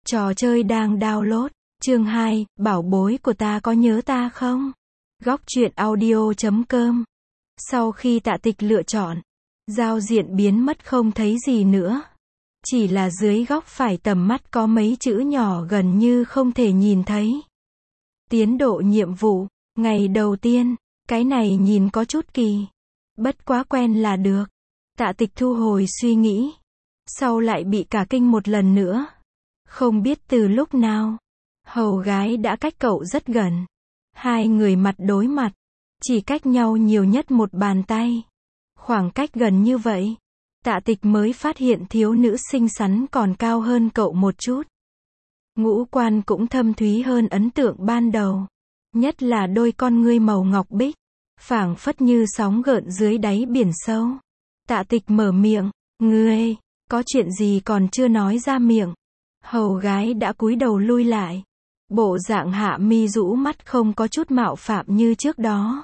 Trò chơi đang download. Chương 2, bảo bối của ta có nhớ ta không? Góc truyện audio.com. Sau khi Tạ Tịch lựa chọn, giao diện biến mất không thấy gì nữa. Chỉ là dưới góc phải tầm mắt có mấy chữ nhỏ gần như không thể nhìn thấy. Tiến độ nhiệm vụ, ngày đầu tiên, cái này nhìn có chút kỳ. Bất quá quen là được. Tạ Tịch thu hồi suy nghĩ. Sau lại bị cả kinh một lần nữa. Không biết từ lúc nào, hầu gái đã cách cậu rất gần. Hai người mặt đối mặt, chỉ cách nhau nhiều nhất một bàn tay. Khoảng cách gần như vậy, Tạ Tịch mới phát hiện thiếu nữ xinh xắn còn cao hơn cậu một chút. Ngũ quan cũng thâm thúy hơn ấn tượng ban đầu. Nhất là đôi con ngươi màu ngọc bích, phảng phất như sóng gợn dưới đáy biển sâu. Tạ Tịch mở miệng, ngươi, có chuyện gì còn chưa nói ra miệng. Hầu gái đã cúi đầu lui lại. Bộ dạng hạ mi rũ mắt không có chút mạo phạm như trước đó.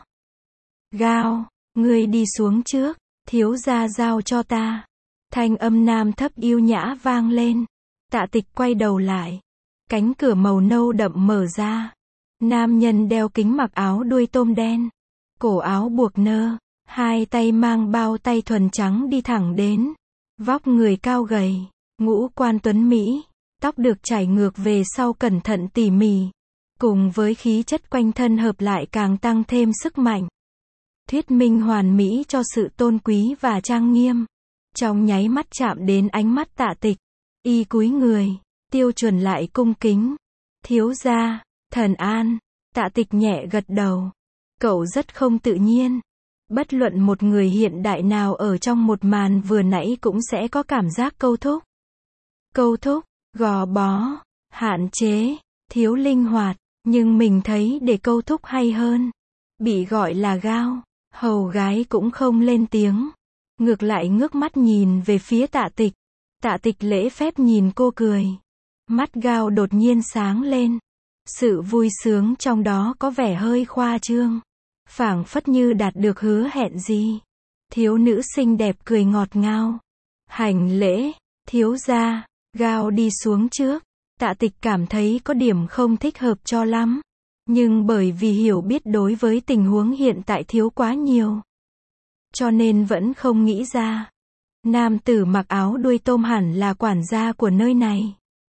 Gao, ngươi đi xuống trước, thiếu gia giao cho ta. Thanh âm nam thấp yêu nhã vang lên. Tạ Tịch quay đầu lại. Cánh cửa màu nâu đậm mở ra. Nam nhân đeo kính mặc áo đuôi tôm đen. Cổ áo buộc nơ. Hai tay mang bao tay thuần trắng đi thẳng đến. Vóc người cao gầy. Ngũ quan tuấn Mỹ. Tóc được chải ngược về sau cẩn thận tỉ mỉ. Cùng với khí chất quanh thân hợp lại càng tăng thêm sức mạnh. Thuyết minh hoàn mỹ cho sự tôn quý và trang nghiêm. Trong nháy mắt chạm đến ánh mắt Tạ Tịch. Y cúi người, tiêu chuẩn lại cung kính. Thiếu gia, thần an. Tạ Tịch nhẹ gật đầu. Cậu rất không tự nhiên. Bất luận một người hiện đại nào ở trong một màn vừa nãy cũng sẽ có cảm giác câu thúc. Câu thúc, gò bó, hạn chế, thiếu linh hoạt. Nhưng mình thấy để câu thúc hay hơn. Bị gọi là gao, hầu gái cũng không lên tiếng. Ngược lại ngước mắt nhìn về phía Tạ Tịch. Tạ Tịch lễ phép nhìn cô cười. Mắt gao đột nhiên sáng lên. Sự vui sướng trong đó có vẻ hơi khoa trương. Phảng phất như đạt được hứa hẹn gì. Thiếu nữ xinh đẹp cười ngọt ngào. Hành lễ, thiếu gia. Gao đi xuống trước. Tạ Tịch cảm thấy có điểm không thích hợp cho lắm. Nhưng bởi vì hiểu biết đối với tình huống hiện tại thiếu quá nhiều. Cho nên vẫn không nghĩ ra. Nam tử mặc áo đuôi tôm hẳn là quản gia của nơi này.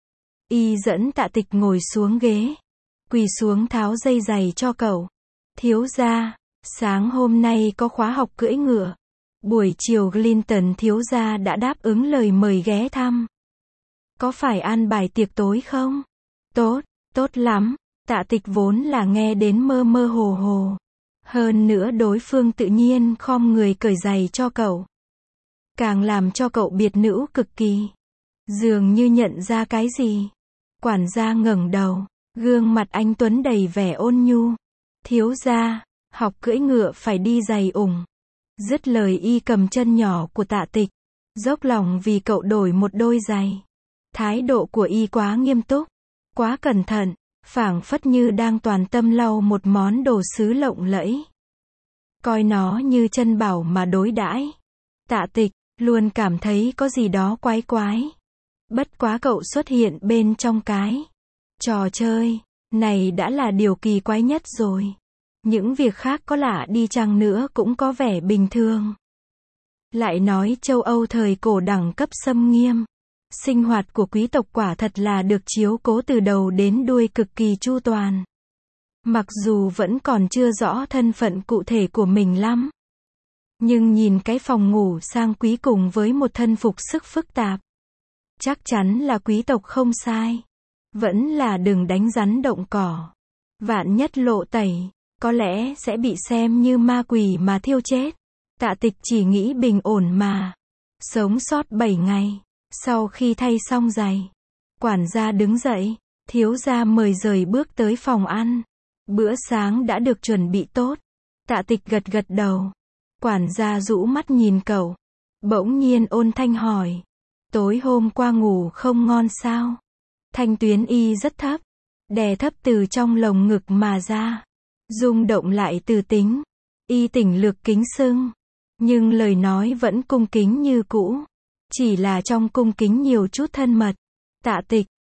Y dẫn Tạ Tịch ngồi xuống ghế. Quỳ xuống tháo dây giày cho cậu. Thiếu gia, sáng hôm nay có khóa học cưỡi ngựa. Buổi chiều Clinton thiếu gia đã đáp ứng lời mời ghé thăm. Có phải an bài tiệc tối không? Tốt, tốt lắm. Tạ Tịch vốn là nghe đến mơ mơ hồ hồ. Hơn nữa đối phương tự nhiên khom người cởi giày cho cậu. Càng làm cho cậu biệt nữ cực kỳ. Dường như nhận ra cái gì. Quản gia ngẩng đầu. Gương mặt anh tuấn đầy vẻ ôn nhu. Thiếu gia, học cưỡi ngựa phải đi giày ủng. Dứt lời y cầm chân nhỏ của Tạ Tịch. Dốc lòng vì cậu đổi một đôi giày. Thái độ của y quá nghiêm túc. Quá cẩn thận. Phảng phất như đang toàn tâm lau một món đồ sứ lộng lẫy. Coi nó như chân bảo mà đối đãi. Tạ Tịch luôn cảm thấy có gì đó quái quái. Bất quá cậu xuất hiện bên trong cái trò chơi này đã là điều kỳ quái nhất rồi. Những việc khác có lạ đi chăng nữa cũng có vẻ bình thường. Lại nói châu Âu thời cổ đẳng cấp xâm nghiêm. Sinh hoạt của quý tộc quả thật là được chiếu cố từ đầu đến đuôi cực kỳ chu toàn. Mặc dù vẫn còn chưa rõ thân phận cụ thể của mình lắm. Nhưng nhìn cái phòng ngủ sang quý cùng với một thân phục sức phức tạp. Chắc chắn là quý tộc không sai. Vẫn là đừng đánh rắn động cỏ. Vạn nhất lộ tẩy, có lẽ sẽ bị xem như ma quỷ mà thiêu chết. Tạ Tịch chỉ nghĩ bình ổn mà. Sống sót 7 ngày. Sau khi thay xong giày, quản gia đứng dậy, thiếu gia mời rời bước tới phòng ăn. Bữa sáng đã được chuẩn bị tốt. Tạ Tịch gật gật đầu. Quản gia rũ mắt nhìn cậu. Bỗng nhiên ôn thanh hỏi. Tối hôm qua ngủ không ngon sao? Thanh tuyến y rất thấp. Đè thấp từ trong lồng ngực mà ra. Rung động lại từ tính. Y tỉnh lược kính sưng. Nhưng lời nói vẫn cung kính như cũ. Chỉ là trong cung kính nhiều chút thân mật. Tạ Tịch,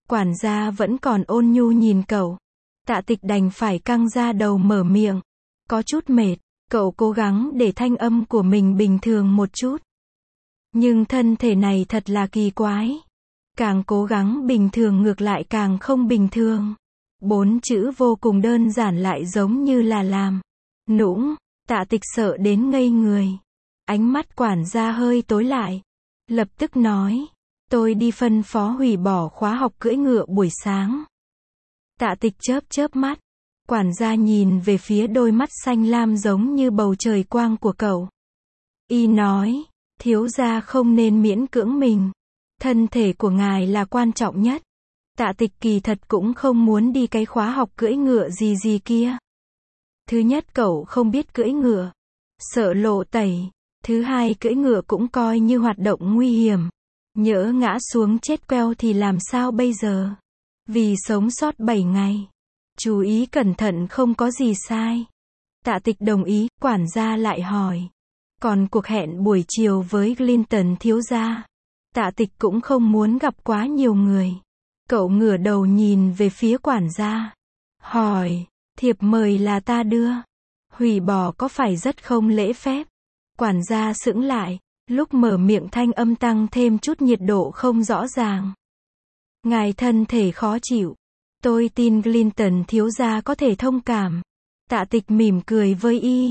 Quản gia vẫn còn ôn nhu nhìn cậu. Tạ Tịch đành phải căng ra đầu mở miệng. Có chút mệt, cậu cố gắng để thanh âm của mình bình thường một chút. Nhưng thân thể này thật là kỳ quái. Càng cố gắng bình thường ngược lại càng không bình thường. 4 chữ vô cùng đơn giản lại giống như là làm nũng. Tạ Tịch sợ đến ngây người. Ánh mắt quản gia hơi tối lại. Lập tức nói. Tôi đi phân phó hủy bỏ khóa học cưỡi ngựa buổi sáng. Tạ Tịch chớp chớp mắt. Quản gia nhìn về phía đôi mắt xanh lam giống như bầu trời quang của cậu. Y nói. Thiếu gia không nên miễn cưỡng mình. Thân thể của ngài là quan trọng nhất. Tạ Tịch kỳ thật cũng không muốn đi cái khóa học cưỡi ngựa gì kia. Thứ nhất cậu không biết cưỡi ngựa. Sợ lộ tẩy. Thứ hai cưỡi ngựa cũng coi như hoạt động nguy hiểm. Nhỡ ngã xuống chết queo thì làm sao bây giờ? Vì sống sót 7 ngày. Chú ý cẩn thận không có gì sai. Tạ Tịch đồng ý, quản gia lại hỏi. Còn cuộc hẹn buổi chiều với Clinton thiếu gia. Tạ Tịch cũng không muốn gặp quá nhiều người. Cậu ngửa đầu nhìn về phía quản gia. Hỏi, thiệp mời là ta đưa. Hủy bỏ có phải rất không lễ phép? Quản gia sững lại. Lúc mở miệng thanh âm tăng thêm chút nhiệt độ không rõ ràng. Ngài thân thể khó chịu. Tôi tin Clinton thiếu gia có thể thông cảm. Tạ Tịch mỉm cười với y.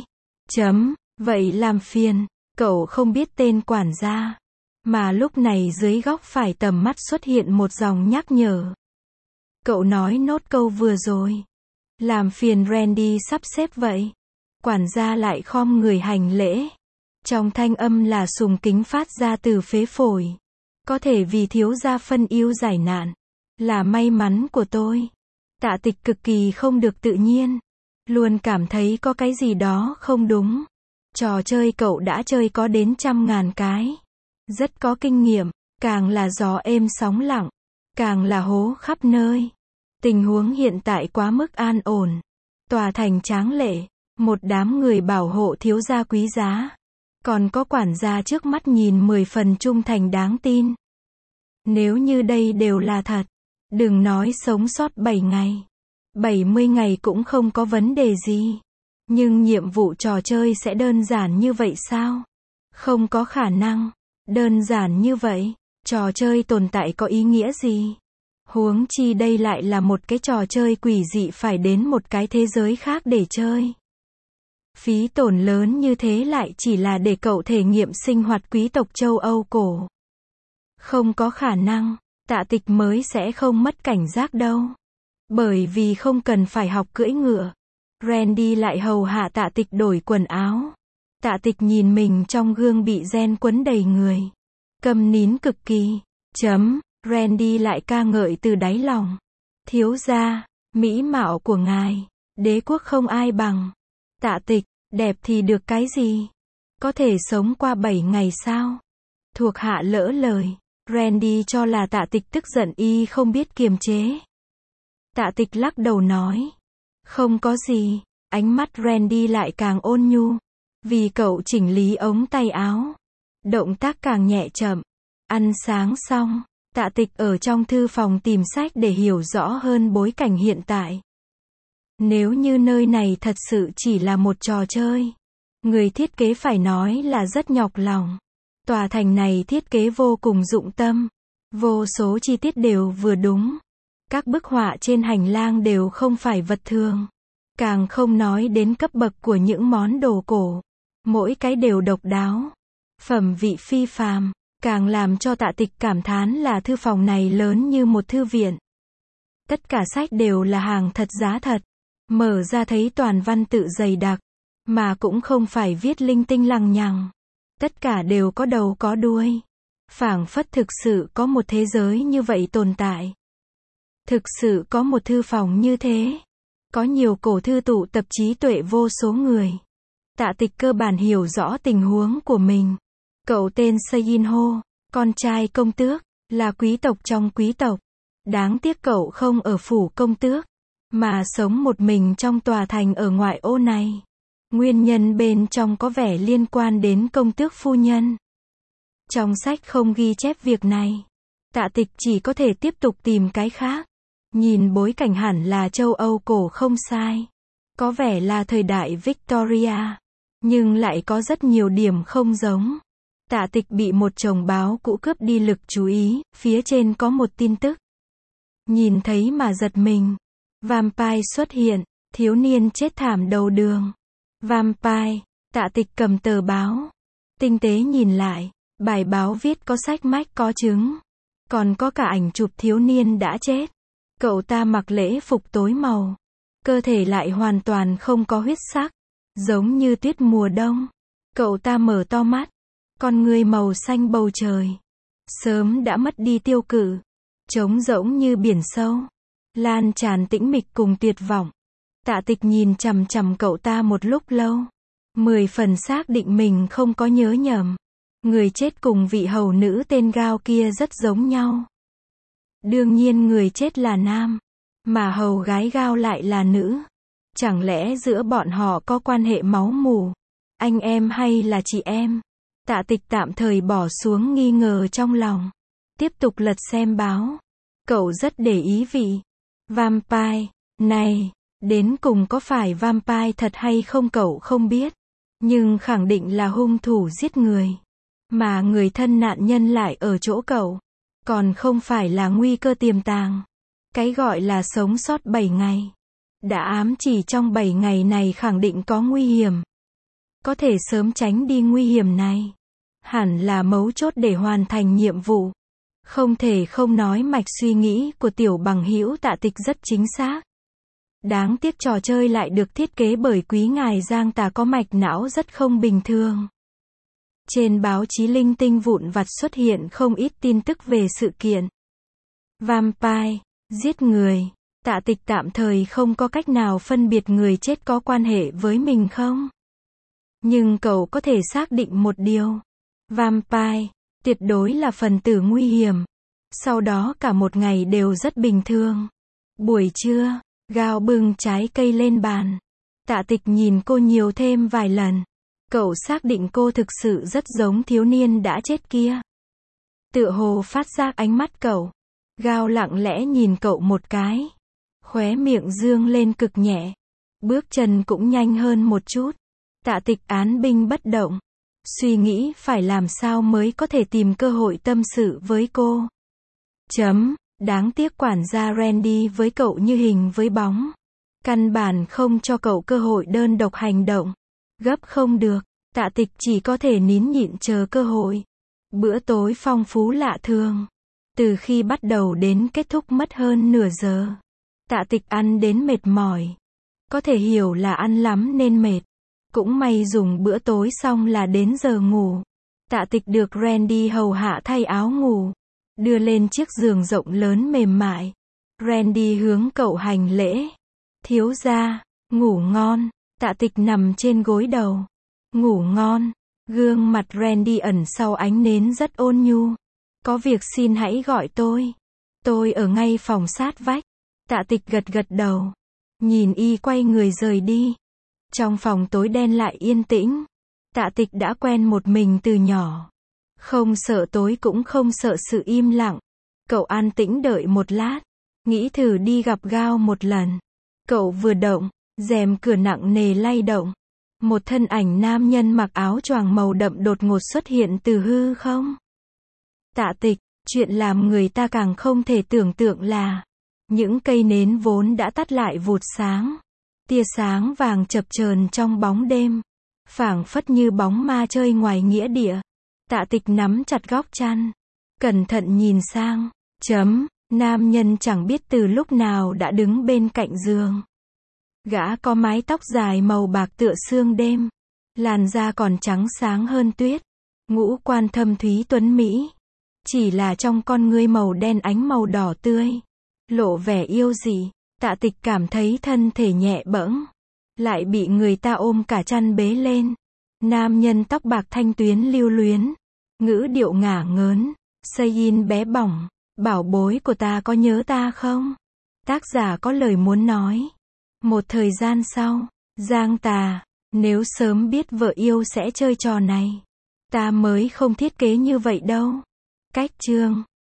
Vậy làm phiền. Cậu không biết tên quản gia. Mà lúc này dưới góc phải tầm mắt xuất hiện một dòng nhắc nhở. Cậu nói nốt câu vừa rồi. Làm phiền Randy sắp xếp vậy. Quản gia lại khom người hành lễ. Trong thanh âm là sùng kính phát ra từ phế phổi. Có thể vì thiếu gia phân ưu giải nạn. Là may mắn của tôi. Tạ Tịch cực kỳ không được tự nhiên. Luôn cảm thấy có cái gì đó không đúng. Trò chơi cậu đã chơi có đến 100.000 cái. Rất có kinh nghiệm. Càng là gió êm sóng lặng. Càng là hố khắp nơi. Tình huống hiện tại quá mức an ổn. Tòa thành tráng lệ. Một đám người bảo hộ thiếu gia quý giá. Còn có quản gia trước mắt nhìn 10 phần trung thành đáng tin. Nếu như đây đều là thật. Đừng nói sống sót 7 ngày. 70 ngày cũng không có vấn đề gì. Nhưng nhiệm vụ trò chơi sẽ đơn giản như vậy sao? Không có khả năng. Đơn giản như vậy. Trò chơi tồn tại có ý nghĩa gì? Huống chi đây lại là một cái trò chơi quỷ dị phải đến một cái thế giới khác để chơi. Phí tổn lớn như thế lại chỉ là để cậu thể nghiệm sinh hoạt quý tộc châu Âu cổ. Không có khả năng. Tạ Tịch mới sẽ không mất cảnh giác đâu. Bởi vì không cần phải học cưỡi ngựa. Randy lại hầu hạ Tạ Tịch đổi quần áo. Tạ Tịch nhìn mình trong gương bị ren quấn đầy người. Câm nín cực kỳ. Randy lại ca ngợi từ đáy lòng. Thiếu gia, mỹ mạo của ngài, đế quốc không ai bằng. Tạ Tịch, đẹp thì được cái gì? Có thể sống qua 7 ngày sao? Thuộc hạ lỡ lời. Randy cho là Tạ Tịch tức giận y không biết kiềm chế. Tạ Tịch lắc đầu nói. Không có gì. Ánh mắt Randy lại càng ôn nhu. Vì cậu chỉnh lý ống tay áo. Động tác càng nhẹ chậm. Ăn sáng xong. Tạ Tịch ở trong thư phòng tìm sách để hiểu rõ hơn bối cảnh hiện tại. Nếu như nơi này thật sự chỉ là một trò chơi. Người thiết kế phải nói là rất nhọc lòng. Tòa thành này thiết kế vô cùng dụng tâm. Vô số chi tiết đều vừa đúng. Các bức họa trên hành lang đều không phải vật thường. Càng không nói đến cấp bậc của những món đồ cổ. Mỗi cái đều độc đáo. Phẩm vị phi phàm. Càng làm cho Tạ Tịch cảm thán là thư phòng này lớn như một thư viện. Tất cả sách đều là hàng thật giá thật. Mở ra thấy toàn văn tự dày đặc. Mà cũng không phải viết linh tinh lằng nhằng. Tất cả đều có đầu có đuôi. Phảng phất thực sự có một thế giới như vậy tồn tại. Thực sự có một thư phòng như thế. Có nhiều cổ thư tụ tập trí tuệ vô số người. Tạ Tịch cơ bản hiểu rõ tình huống của mình. Cậu tên Seinho, con trai công tước, là quý tộc trong quý tộc. Đáng tiếc cậu không ở phủ công tước, mà sống một mình trong tòa thành ở ngoại ô này. Nguyên nhân bên trong có vẻ liên quan đến công tước phu nhân. Trong sách không ghi chép việc này. Tạ Tịch chỉ có thể tiếp tục tìm cái khác. Nhìn bối cảnh hẳn là châu Âu cổ không sai. Có vẻ là thời đại Victoria. Nhưng lại có rất nhiều điểm không giống. Tạ Tịch bị một chồng báo cũ cướp đi lực chú ý, phía trên có một tin tức. Nhìn thấy mà giật mình. Vampire xuất hiện, thiếu niên chết thảm đầu đường. Vampire, Tạ Tịch cầm tờ báo. Tinh tế nhìn lại, bài báo viết có sách mách có chứng. Còn có cả ảnh chụp thiếu niên đã chết. Cậu ta mặc lễ phục tối màu. Cơ thể lại hoàn toàn không có huyết sắc. Giống như tuyết mùa đông. Cậu ta mở to mắt. Con người màu xanh bầu trời. Sớm đã mất đi tiêu cự. Trống rỗng như biển sâu. Lan tràn tĩnh mịch cùng tuyệt vọng. Tạ Tịch nhìn chằm chằm cậu ta một lúc lâu. 10 phần xác định mình không có nhớ nhầm. Người chết cùng vị hầu nữ tên Gao kia rất giống nhau. Đương nhiên người chết là nam. Mà hầu gái Gao lại là nữ. Chẳng lẽ giữa bọn họ có quan hệ máu mủ? Anh em hay là chị em? Tạ Tịch tạm thời bỏ xuống nghi ngờ trong lòng. Tiếp tục lật xem báo. Cậu rất để ý vị vampire này. Đến cùng có phải vampire thật hay không cậu không biết. Nhưng khẳng định là hung thủ giết người. Mà người thân nạn nhân lại ở chỗ cậu. Còn không phải là nguy cơ tiềm tàng. Cái gọi là sống sót 7 ngày. Đã ám chỉ trong 7 ngày này khẳng định có nguy hiểm. Có thể sớm tránh đi nguy hiểm này. Hẳn là mấu chốt để hoàn thành nhiệm vụ. Không thể không nói mạch suy nghĩ của tiểu bằng hữu Tạ Tịch rất chính xác. Đáng tiếc trò chơi lại được thiết kế bởi quý ngài Giang Tà có mạch não rất không bình thường. Trên báo chí linh tinh vụn vặt xuất hiện không ít tin tức về sự kiện. Vampire, giết người. Tạ Tịch tạm thời không có cách nào phân biệt người chết có quan hệ với mình không. Nhưng cậu có thể xác định một điều. Vampire, tuyệt đối là phần tử nguy hiểm. Sau đó cả một ngày đều rất bình thường. Buổi trưa, Gao bưng trái cây lên bàn. Tạ Tịch nhìn cô nhiều thêm vài lần. Cậu xác định cô thực sự rất giống thiếu niên đã chết kia. Tựa hồ phát giác ánh mắt cậu. Gao lặng lẽ nhìn cậu một cái. Khóe miệng dương lên cực nhẹ. Bước chân cũng nhanh hơn một chút. Tạ Tịch án binh bất động. Suy nghĩ phải làm sao mới có thể tìm cơ hội tâm sự với cô. Đáng tiếc quản gia Randy với cậu như hình với bóng. Căn bản không cho cậu cơ hội đơn độc hành động. Gấp không được. Tạ Tịch chỉ có thể nín nhịn chờ cơ hội. Bữa tối phong phú lạ thường. Từ khi bắt đầu đến kết thúc mất hơn nửa giờ. Tạ Tịch ăn đến mệt mỏi. Có thể hiểu là ăn lắm nên mệt. Cũng may dùng bữa tối xong là đến giờ ngủ. Tạ Tịch được Randy hầu hạ thay áo ngủ. Đưa lên chiếc giường rộng lớn mềm mại. Randy hướng cậu hành lễ. Thiếu gia, ngủ ngon. Tạ Tịch nằm trên gối đầu. Ngủ ngon. Gương mặt Randy ẩn sau ánh nến rất ôn nhu. Có việc xin hãy gọi tôi. Tôi ở ngay phòng sát vách. Tạ Tịch gật gật đầu. Nhìn y quay người rời đi. Trong phòng tối đen lại yên tĩnh. Tạ Tịch đã quen một mình từ nhỏ. Không sợ tối cũng không sợ sự im lặng. Cậu an tĩnh đợi một lát. Nghĩ thử đi gặp Gao một lần. Cậu vừa động, rèm cửa nặng nề lay động. Một thân ảnh nam nhân mặc áo choàng màu đậm đột ngột xuất hiện từ hư không. Tạ Tịch, chuyện làm người ta càng không thể tưởng tượng là những cây nến vốn đã tắt lại vụt sáng. Tia sáng vàng chập chờn trong bóng đêm. Phảng phất như bóng ma chơi ngoài nghĩa địa. Tạ Tịch nắm chặt góc chăn. Cẩn thận nhìn sang. Nam nhân chẳng biết từ lúc nào đã đứng bên cạnh giường. Gã có mái tóc dài màu bạc tựa sương đêm. Làn da còn trắng sáng hơn tuyết. Ngũ quan thâm thúy tuấn mỹ. Chỉ là trong con ngươi màu đen ánh màu đỏ tươi. Lộ vẻ yêu dị. Tạ Tịch cảm thấy thân thể nhẹ bẫng. Lại bị người ta ôm cả chăn bế lên. Nam nhân tóc bạc thanh tuyến lưu luyến. Ngữ điệu ngả ngớn. Sayin bé bỏng. Bảo bối của ta có nhớ ta không? Tác giả có lời muốn nói. Một thời gian sau. Giang Tà. Nếu sớm biết vợ yêu sẽ chơi trò này. Ta mới không thiết kế như vậy đâu. Cách chương.